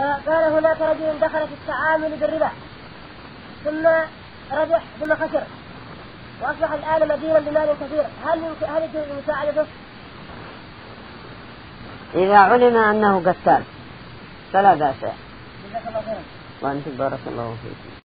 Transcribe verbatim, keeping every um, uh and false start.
فقال هناك رجل دخل في التعامل بالربا ثم ربح ثم خسر وأصبح الآن مدينا بمال كثير، هل هل يجوز مساعدته؟ إذا علم أنه قتال فلا بأس. جزاك الله خيرا. وأنت بارك الله فيك.